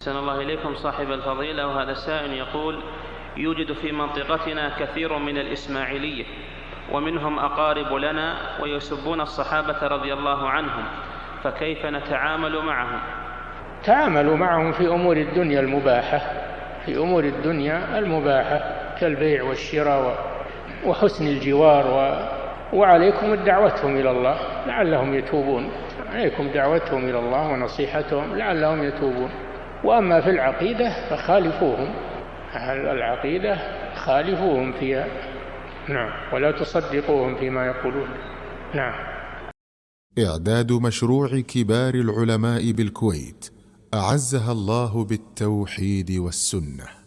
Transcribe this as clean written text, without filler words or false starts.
أحسن الله إليكم صاحب الفضيلة. وهذا السائل يقول: يوجد في منطقتنا كثير من الإسماعيلية ومنهم أقارب لنا ويسبون الصحابة رضي الله عنهم، فكيف نتعامل معهم؟ تعاملوا معهم في أمور الدنيا المباحة، في أمور الدنيا المباحة كالبيع والشراء وحسن الجوار، وعليكم دعوتهم إلى الله لعلهم يتوبون، عليكم دعوتهم إلى الله ونصيحتهم لعلهم يتوبون. وأما في العقيدة فخالفوهم، العقيدة خالفوهم فيها، نعم، ولا تصدقوهم فيما يقولون. نعم. إعداد مشروع كبار العلماء بالكويت أعزها الله بالتوحيد والسنة.